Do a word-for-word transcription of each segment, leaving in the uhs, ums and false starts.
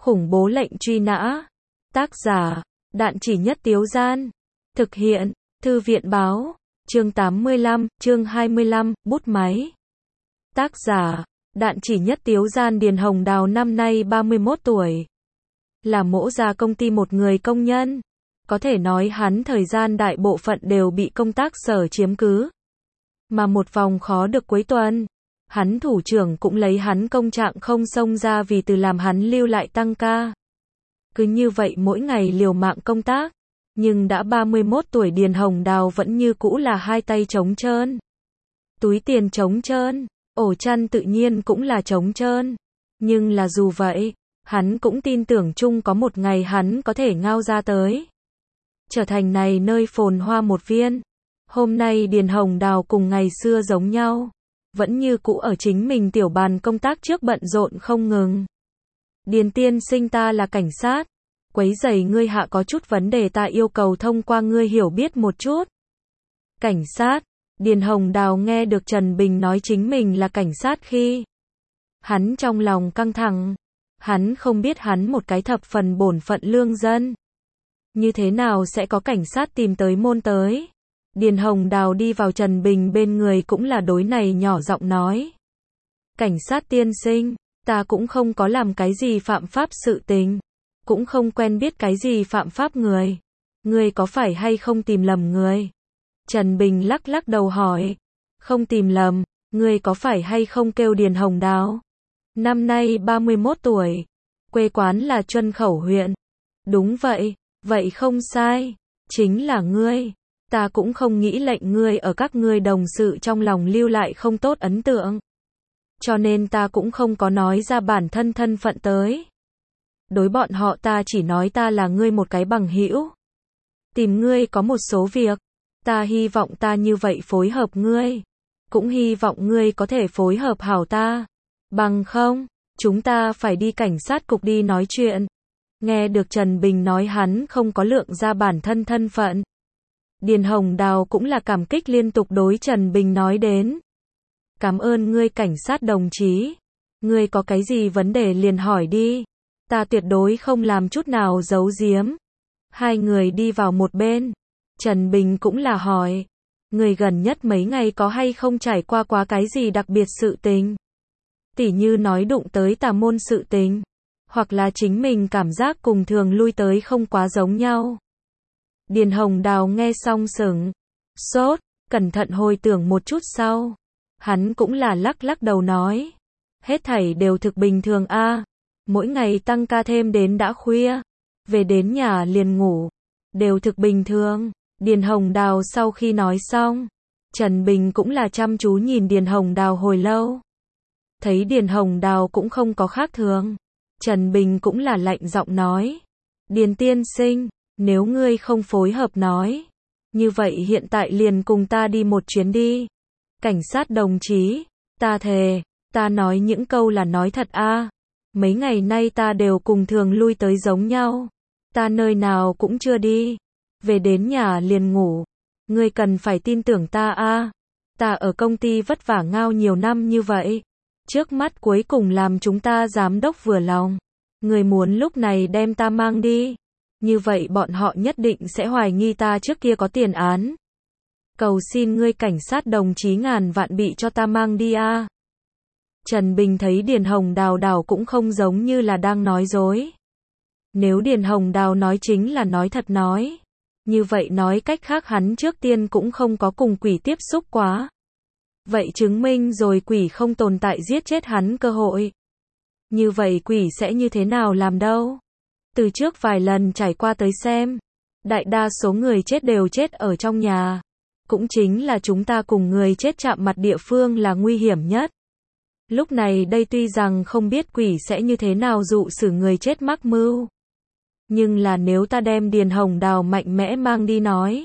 Khủng bố lệnh truy nã. Tác giả, Đạn Chỉ Nhất Tiếu Gian. Thực hiện, Thư viện báo. Chương tám mươi lăm, chương hai mươi lăm, bút máy. Tác giả, Đạn Chỉ Nhất Tiếu Gian. Điền Hồng Đào năm nay ba mươi mốt tuổi. Là mỗ gia công ty một người công nhân. Có thể nói hắn thời gian đại bộ phận đều bị công tác sở chiếm cứ. Mà một vòng khó được cuối tuần, hắn thủ trưởng cũng lấy hắn công trạng không xông ra vì từ làm hắn lưu lại tăng ca. Cứ như vậy mỗi ngày liều mạng công tác, nhưng đã ba mươi mốt tuổi Điền Hồng Đào vẫn như cũ là hai tay trống trơn. Túi tiền trống trơn, ổ chăn tự nhiên cũng là trống trơn. Nhưng là dù vậy, hắn cũng tin tưởng chung có một ngày hắn có thể ngao ra tới. Trở thành này nơi phồn hoa một viên. Hôm nay Điền Hồng Đào cùng ngày xưa giống nhau. Vẫn như cũ ở chính mình tiểu bàn công tác trước bận rộn không ngừng. Điền tiên sinh, ta là cảnh sát. Quấy rầy ngươi hạ có chút vấn đề, ta yêu cầu thông qua ngươi hiểu biết một chút. Cảnh sát. Điền Hồng Đào nghe được Trần Bình nói chính mình là cảnh sát khi hắn trong lòng căng thẳng. Hắn không biết hắn một cái thập phần bổn phận lương dân. Như thế nào sẽ có cảnh sát tìm tới môn tới. Điền Hồng Đào đi vào Trần Bình bên người cũng là đối này nhỏ giọng nói. Cảnh sát tiên sinh, ta cũng không có làm cái gì phạm pháp sự tình. Cũng không quen biết cái gì phạm pháp người. Ngươi có phải hay không tìm lầm người? Trần Bình lắc lắc đầu hỏi. Không tìm lầm, ngươi có phải hay không kêu Điền Hồng Đào? Năm nay ba mươi mốt tuổi. Quê quán là Chuân Khẩu huyện. Đúng vậy, vậy không sai. Chính là ngươi. Ta cũng không nghĩ lệnh ngươi ở các ngươi đồng sự trong lòng lưu lại không tốt ấn tượng. Cho nên ta cũng không có nói ra bản thân thân phận tới. Đối bọn họ ta chỉ nói ta là ngươi một cái bằng hữu. Tìm ngươi có một số việc. Ta hy vọng ta như vậy phối hợp ngươi. Cũng hy vọng ngươi có thể phối hợp hảo ta. Bằng không, chúng ta phải đi cảnh sát cục đi nói chuyện. Nghe được Trần Bình nói hắn không có lượng ra bản thân thân phận. Điền Hồng Đào cũng là cảm kích liên tục đối Trần Bình nói đến. Cảm ơn ngươi cảnh sát đồng chí. Ngươi có cái gì vấn đề liền hỏi đi. Ta tuyệt đối không làm chút nào giấu giếm. Hai người đi vào một bên. Trần Bình cũng là hỏi. Người gần nhất mấy ngày có hay không trải qua quá cái gì đặc biệt sự tình? Tỉ như nói đụng tới tà môn sự tình. Hoặc là chính mình cảm giác cùng thường lui tới không quá giống nhau. Điền Hồng Đào nghe xong sững sốt, cẩn thận hồi tưởng một chút sau. Hắn cũng là lắc lắc đầu nói. Hết thảy đều thực bình thường a. À. Mỗi ngày tăng ca thêm đến đã khuya. Về đến nhà liền ngủ. Đều thực bình thường. Điền Hồng Đào sau khi nói xong. Trần Bình cũng là chăm chú nhìn Điền Hồng Đào hồi lâu. Thấy Điền Hồng Đào cũng không có khác thường. Trần Bình cũng là lạnh giọng nói. Điền tiên sinh, nếu ngươi không phối hợp nói. Như vậy hiện tại liền cùng ta đi một chuyến đi. Cảnh sát đồng chí, ta thề, ta nói những câu là nói thật a. À. Mấy ngày nay ta đều cùng thường lui tới giống nhau. Ta nơi nào cũng chưa đi. Về đến nhà liền ngủ. Ngươi cần phải tin tưởng ta a. À. Ta ở công ty vất vả ngao nhiều năm như vậy. Trước mắt cuối cùng làm chúng ta giám đốc vừa lòng. Ngươi muốn lúc này đem ta mang đi. Như vậy bọn họ nhất định sẽ hoài nghi ta trước kia có tiền án. Cầu xin ngươi cảnh sát đồng chí ngàn vạn bị cho ta mang đi a. À. Trần Bình thấy Điền Hồng Đào đảo cũng không giống như là đang nói dối. Nếu Điền Hồng Đào nói chính là nói thật nói. Như vậy nói cách khác hắn trước tiên cũng không có cùng quỷ tiếp xúc quá. Vậy chứng minh rồi quỷ không tồn tại giết chết hắn cơ hội. Như vậy quỷ sẽ như thế nào làm đâu? Từ trước vài lần trải qua tới xem. Đại đa số người chết đều chết ở trong nhà. Cũng chính là chúng ta cùng người chết chạm mặt địa phương là nguy hiểm nhất. Lúc này đây tuy rằng không biết quỷ sẽ như thế nào dụ xử người chết mắc mưu. Nhưng là nếu ta đem Điền Hồng Đào mạnh mẽ mang đi nói.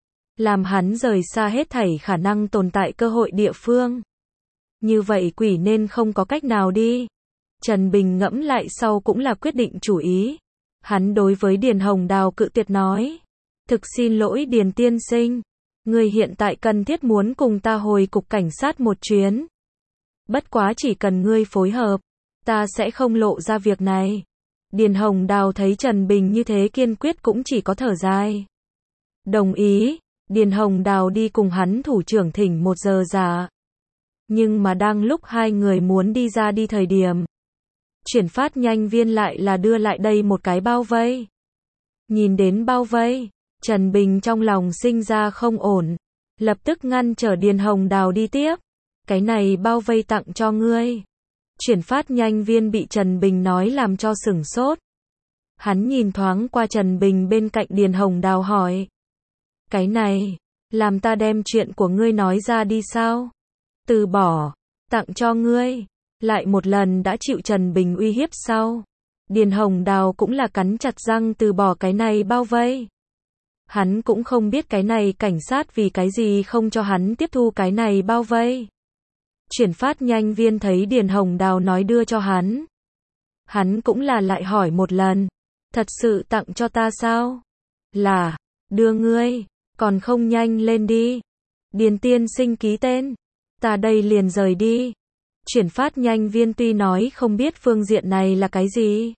Làm hắn rời xa hết thảy khả năng tồn tại cơ hội địa phương. Như vậy quỷ nên không có cách nào đi. Trần Bình ngẫm lại sau cũng là quyết định chủ ý. Hắn đối với Điền Hồng Đào cự tuyệt nói. Thực xin lỗi Điền tiên sinh. Ngươi hiện tại cần thiết muốn cùng ta hồi cục cảnh sát một chuyến. Bất quá chỉ cần ngươi phối hợp. Ta sẽ không lộ ra việc này. Điền Hồng Đào thấy Trần Bình như thế kiên quyết cũng chỉ có thở dài. Đồng ý, Điền Hồng Đào đi cùng hắn thủ trưởng thỉnh một giờ giả. Nhưng mà đang lúc hai người muốn đi ra đi thời điểm, chuyển phát nhanh viên lại là đưa lại đây một cái bao vây. Nhìn đến bao vây, Trần Bình trong lòng sinh ra không ổn, lập tức ngăn trở Điền Hồng Đào đi tiếp. Cái này bao vây tặng cho ngươi. Chuyển phát nhanh viên bị Trần Bình nói làm cho sửng sốt. Hắn nhìn thoáng qua Trần Bình bên cạnh Điền Hồng Đào hỏi. Cái này, làm ta đem chuyện của ngươi nói ra đi sao? Từ bỏ, tặng cho ngươi. Lại một lần đã chịu Trần Bình uy hiếp sau. Điền Hồng Đào cũng là cắn chặt răng từ bỏ cái này bao vây. Hắn cũng không biết cái này cảnh sát vì cái gì không cho hắn tiếp thu cái này bao vây. Chuyển phát nhanh viên thấy Điền Hồng Đào nói đưa cho hắn. Hắn cũng là lại hỏi một lần. Thật sự tặng cho ta sao? Là, đưa ngươi, còn không nhanh lên đi. Điền tiên sinh ký tên. Ta đây liền rời đi. Chuyển phát nhanh viên tuy nói không biết phương diện này là cái gì.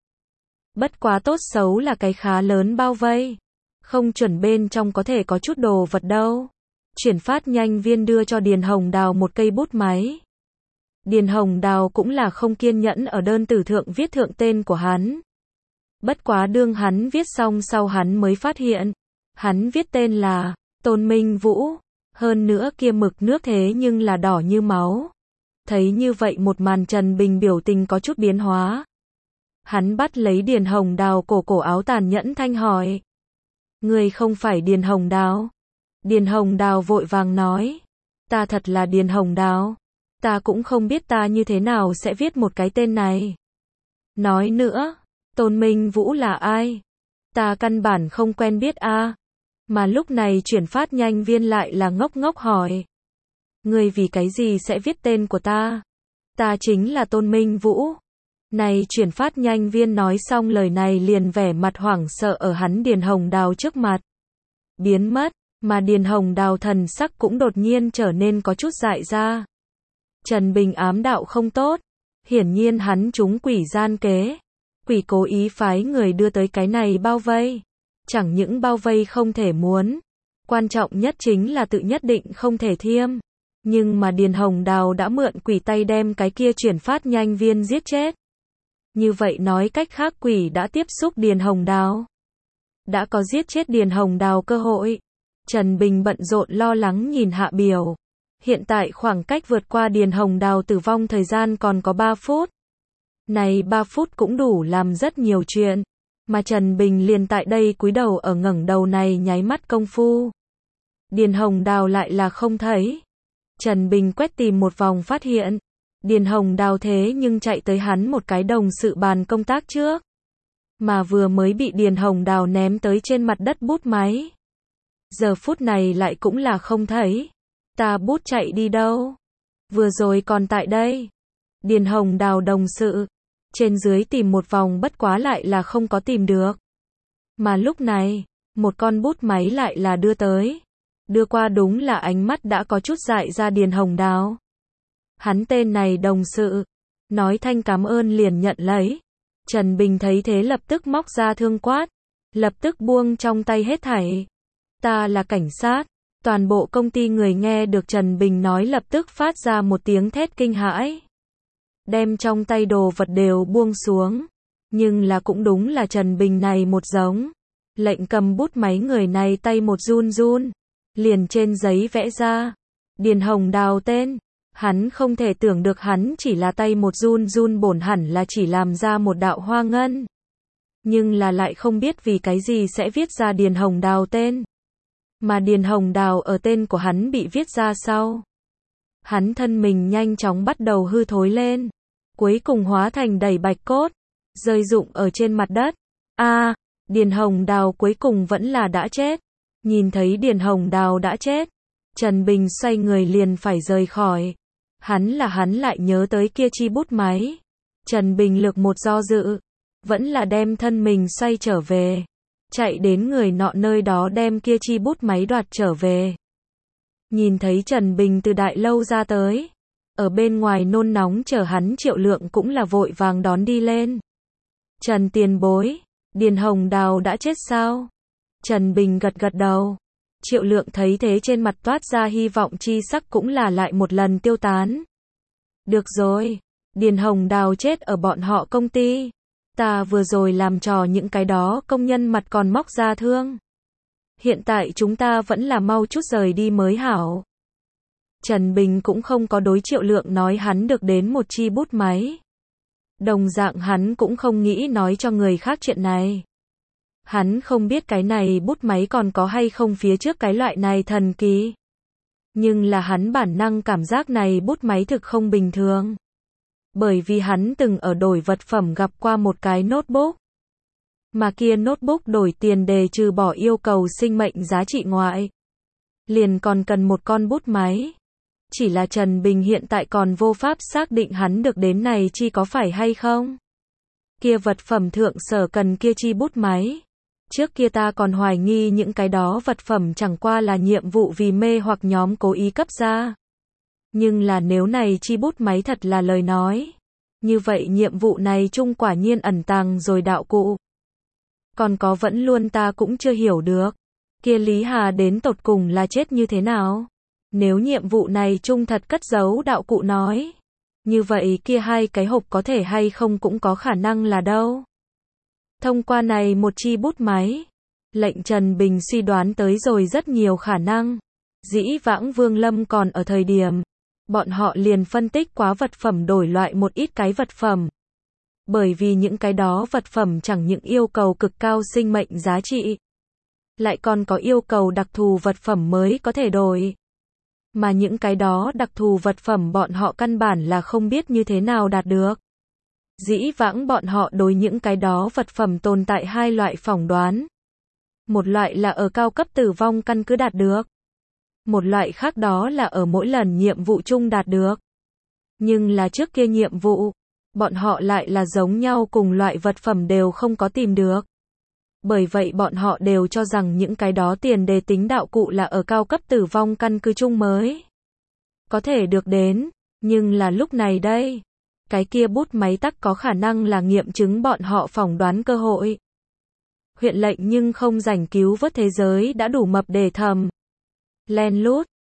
Bất quá tốt xấu là cái khá lớn bao vây. Không chuẩn bên trong có thể có chút đồ vật đâu. Chuyển phát nhanh viên đưa cho Điền Hồng Đào một cây bút máy. Điền Hồng Đào cũng là không kiên nhẫn ở đơn tử thượng viết thượng tên của hắn. Bất quá đương hắn viết xong sau hắn mới phát hiện. Hắn viết tên là Tôn Minh Vũ. Hơn nữa kia mực nước thế nhưng là đỏ như máu. Thấy như vậy một màn Trần Bình biểu tình có chút biến hóa. Hắn bắt lấy Điền Hồng Đào cổ cổ áo tàn nhẫn thanh hỏi. Người không phải Điền Hồng Đào. Điền Hồng Đào vội vàng nói. Ta thật là Điền Hồng Đào. Ta cũng không biết ta như thế nào sẽ viết một cái tên này. Nói nữa, Tôn Minh Vũ là ai? Ta căn bản không quen biết a. À. Mà lúc này chuyển phát nhanh viên lại là ngốc ngốc hỏi. Ngươi vì cái gì sẽ viết tên của ta? Ta chính là Tôn Minh Vũ. Này chuyển phát nhanh viên nói xong lời này liền vẻ mặt hoảng sợ ở hắn Điền Hồng Đào trước mặt. Biến mất, mà Điền Hồng Đào thần sắc cũng đột nhiên trở nên có chút dại ra. Trần Bình ám đạo không tốt. Hiển nhiên hắn trúng quỷ gian kế. Quỷ cố ý phái người đưa tới cái này bao vây. Chẳng những bao vây không thể muốn. Quan trọng nhất chính là tự nhất định không thể thiêm. Nhưng mà Điền Hồng Đào đã mượn quỷ tay đem cái kia chuyển phát nhanh viên giết chết. Như vậy nói cách khác quỷ đã tiếp xúc Điền Hồng Đào. Đã có giết chết Điền Hồng Đào cơ hội. Trần Bình bận rộn lo lắng nhìn hạ biểu. Hiện tại khoảng cách vượt qua Điền Hồng Đào tử vong thời gian còn có ba phút. Này ba phút cũng đủ làm rất nhiều chuyện. Mà Trần Bình liền tại đây cúi đầu ở ngẩng đầu này nháy mắt công phu. Điền Hồng Đào lại là không thấy. Trần Bình quét tìm một vòng phát hiện. Điền Hồng Đào thế nhưng chạy tới hắn một cái đồng sự bàn công tác trước. Mà vừa mới bị Điền Hồng Đào ném tới trên mặt đất bút máy. Giờ phút này lại cũng là không thấy. Ta bút chạy đi đâu? Vừa rồi còn tại đây. Điền Hồng Đào đồng sự. Trên dưới tìm một vòng bất quá lại là không có tìm được. Mà lúc này, một con bút máy lại là đưa tới. Đưa qua đúng là ánh mắt đã có chút dại ra Điền Hồng Đào. Hắn tên này đồng sự. Nói thanh cảm ơn liền nhận lấy. Trần Bình thấy thế lập tức móc ra thương quát. Lập tức buông trong tay hết thảy. Ta là cảnh sát. Toàn bộ công ty người nghe được Trần Bình nói lập tức phát ra một tiếng thét kinh hãi. Đem trong tay đồ vật đều buông xuống. Nhưng là cũng đúng là Trần Bình này một giống. Lệnh cầm bút máy người này tay một run run. Liền trên giấy vẽ ra. Điền Hồng Đào tên. Hắn không thể tưởng được hắn chỉ là tay một run run bổn hẳn là chỉ làm ra một đạo hoa ngân. Nhưng là lại không biết vì cái gì sẽ viết ra Điền Hồng Đào tên. Mà Điền Hồng Đào ở tên của hắn bị viết ra sau. Hắn thân mình nhanh chóng bắt đầu hư thối lên. Cuối cùng hóa thành đầy bạch cốt. Rơi rụng ở trên mặt đất. a à, Điền Hồng Đào cuối cùng vẫn là đã chết. Nhìn thấy Điền Hồng Đào đã chết. Trần Bình xoay người liền phải rời khỏi. Hắn là hắn lại nhớ tới kia chi bút máy. Trần Bình lược một do dự. Vẫn là đem thân mình xoay trở về. Chạy đến người nọ nơi đó đem kia chi bút máy đoạt trở về. Nhìn thấy Trần Bình từ đại lâu ra tới. Ở bên ngoài nôn nóng chờ hắn Triệu Lượng cũng là vội vàng đón đi lên. Trần tiền bối, Điền Hồng Đào đã chết sao? Trần Bình gật gật đầu. Triệu Lượng thấy thế trên mặt toát ra hy vọng chi sắc cũng là lại một lần tiêu tán. Được rồi, Điền Hồng Đào chết ở bọn họ công ty. Ta vừa rồi làm trò những cái đó công nhân mặt còn móc ra thương. Hiện tại chúng ta vẫn là mau chút rời đi mới hảo. Trần Bình cũng không có đối Triệu Lượng nói hắn được đến một chi bút máy. Đồng dạng hắn cũng không nghĩ nói cho người khác chuyện này. Hắn không biết cái này bút máy còn có hay không phía trước cái loại này thần kỳ. Nhưng là hắn bản năng cảm giác này bút máy thực không bình thường. Bởi vì hắn từng ở đổi vật phẩm gặp qua một cái notebook. Mà kia notebook đổi tiền đề trừ bỏ yêu cầu sinh mệnh giá trị ngoại. Liền còn cần một con bút máy. Chỉ là Trần Bình hiện tại còn vô pháp xác định hắn được đến này chi có phải hay không. Kia vật phẩm thượng sở cần kia chi bút máy. Trước kia ta còn hoài nghi những cái đó vật phẩm chẳng qua là nhiệm vụ vì mê hoặc nhóm cố ý cấp ra. Nhưng là nếu này chi bút máy thật là lời nói. Như vậy nhiệm vụ này chung quả nhiên ẩn tàng rồi đạo cụ. Còn có vẫn luôn ta cũng chưa hiểu được. Kia Lý Hà đến tột cùng là chết như thế nào? Nếu nhiệm vụ này chung thật cất giấu đạo cụ nói. Như vậy kia hai cái hộp có thể hay không cũng có khả năng là đâu. Thông qua này một chi bút máy. Lệnh Trần Bình suy đoán tới rồi rất nhiều khả năng. Dĩ vãng Vương Lâm còn ở thời điểm. Bọn họ liền phân tích quá vật phẩm đổi loại một ít cái vật phẩm. Bởi vì những cái đó vật phẩm chẳng những yêu cầu cực cao sinh mệnh giá trị. Lại còn có yêu cầu đặc thù vật phẩm mới có thể đổi. Mà những cái đó đặc thù vật phẩm bọn họ căn bản là không biết như thế nào đạt được. Dĩ vãng bọn họ đối những cái đó vật phẩm tồn tại hai loại phỏng đoán. Một loại là ở cao cấp tử vong căn cứ đạt được. Một loại khác đó là ở mỗi lần nhiệm vụ chung đạt được. Nhưng là trước kia nhiệm vụ, bọn họ lại là giống nhau cùng loại vật phẩm đều không có tìm được. Bởi vậy bọn họ đều cho rằng những cái đó tiền đề tính đạo cụ là ở cao cấp tử vong căn cứ chung mới có thể được đến. Nhưng là lúc này đây, cái kia bút máy tắc có khả năng là nghiệm chứng bọn họ phỏng đoán cơ hội. Huyện lệnh nhưng không rảnh cứu vớt thế giới đã đủ mập để thầm. Len lút,